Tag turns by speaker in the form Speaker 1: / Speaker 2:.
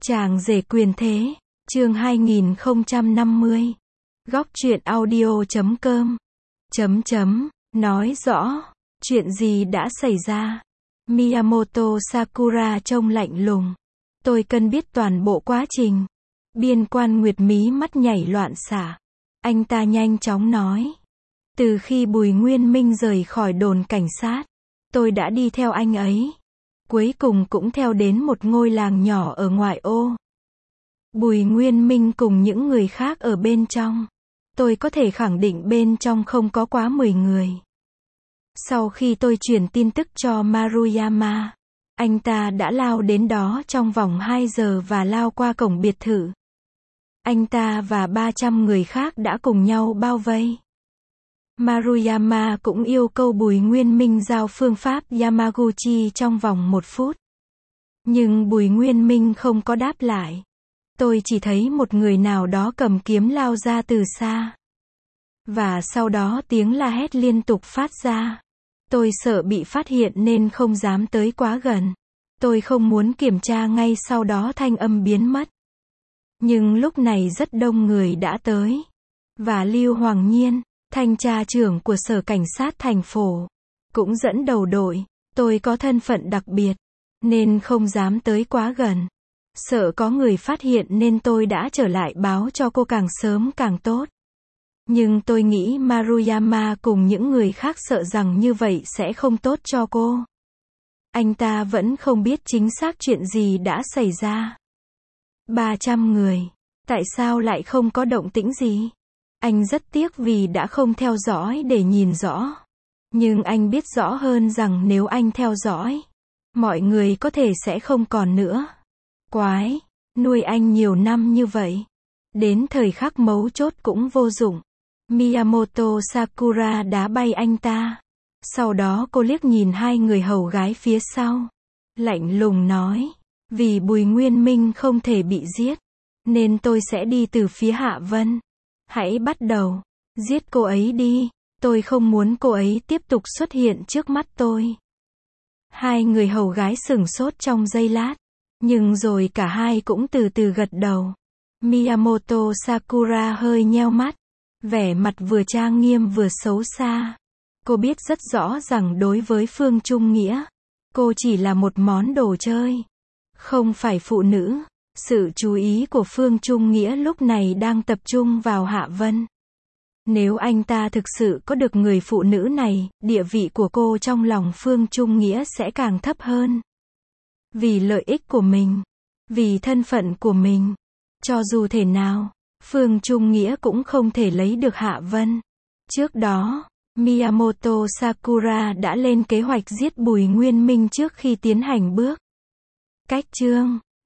Speaker 1: Chàng rể quyền thế, chương 2050. Góc truyện audio.com. Nói rõ, chuyện gì đã xảy ra? Miyamoto Sakura trông lạnh lùng. Tôi cần biết toàn bộ quá trình. Biên Quan Nguyệt mí mắt nhảy loạn xạ. Anh ta nhanh chóng nói. Từ khi Bùi Nguyên Minh rời khỏi đồn cảnh sát, tôi đã đi theo anh ấy. Cuối cùng cũng theo đến một ngôi làng nhỏ ở ngoại ô. Bùi Nguyên Minh cùng những người khác ở bên trong. Tôi có thể khẳng định bên trong không có quá 10 người. Sau khi tôi truyền tin tức cho Maruyama, anh ta đã lao đến đó trong vòng 2 giờ và lao qua cổng biệt thự. Anh ta và 300 người khác đã cùng nhau bao vây. Maruyama cũng yêu cầu Bùi Nguyên Minh giao phương pháp Yamaguchi trong vòng 1 phút. Nhưng Bùi Nguyên Minh không có đáp lại. Tôi chỉ thấy một người nào đó cầm kiếm lao ra từ xa. Và sau đó tiếng la hét liên tục phát ra. Tôi sợ bị phát hiện nên không dám tới quá gần. Tôi không muốn kiểm tra ngay sau đó thanh âm biến mất. Nhưng lúc này rất đông người đã tới. Và Lưu Hoàng Nhiên, thanh tra trưởng của Sở Cảnh sát thành phố, cũng dẫn đầu đội. Tôi có thân phận đặc biệt, nên không dám tới quá gần. Sợ có người phát hiện nên tôi đã trở lại báo cho cô càng sớm càng tốt. Nhưng tôi nghĩ Maruyama cùng những người khác sợ rằng như vậy sẽ không tốt cho cô. Anh ta vẫn không biết chính xác chuyện gì đã xảy ra. 300 người. Tại sao lại không có động tĩnh gì? Anh rất tiếc vì đã không theo dõi để nhìn rõ. Nhưng anh biết rõ hơn rằng nếu anh theo dõi, mọi người có thể sẽ không còn nữa. Quái, nuôi anh nhiều năm như vậy. Đến thời khắc mấu chốt cũng vô dụng. Miyamoto Sakura đá bay anh ta. Sau đó cô liếc nhìn hai người hầu gái phía sau. Lạnh lùng nói, vì Bùi Nguyên Minh không thể bị giết, nên tôi sẽ đi từ phía Hạ Vân. Hãy bắt đầu, giết cô ấy đi, tôi không muốn cô ấy tiếp tục xuất hiện trước mắt tôi. Hai người hầu gái sửng sốt trong giây lát, nhưng rồi cả hai cũng từ từ gật đầu. Miyamoto Sakura hơi nheo mắt, vẻ mặt vừa trang nghiêm vừa xấu xa. Cô biết rất rõ rằng đối với Phương Trung Nghĩa, cô chỉ là một món đồ chơi, không phải phụ nữ. Sự chú ý của Phương Trung Nghĩa lúc này đang tập trung vào Hạ Vân. Nếu anh ta thực sự có được người phụ nữ này, địa vị của cô trong lòng Phương Trung Nghĩa sẽ càng thấp hơn. Vì lợi ích của mình, vì thân phận của mình, cho dù thể nào, Phương Trung Nghĩa cũng không thể lấy được Hạ Vân. Trước đó, Miyamoto Sakura đã lên kế hoạch giết Bùi Nguyên Minh trước khi tiến hành bước cách chương.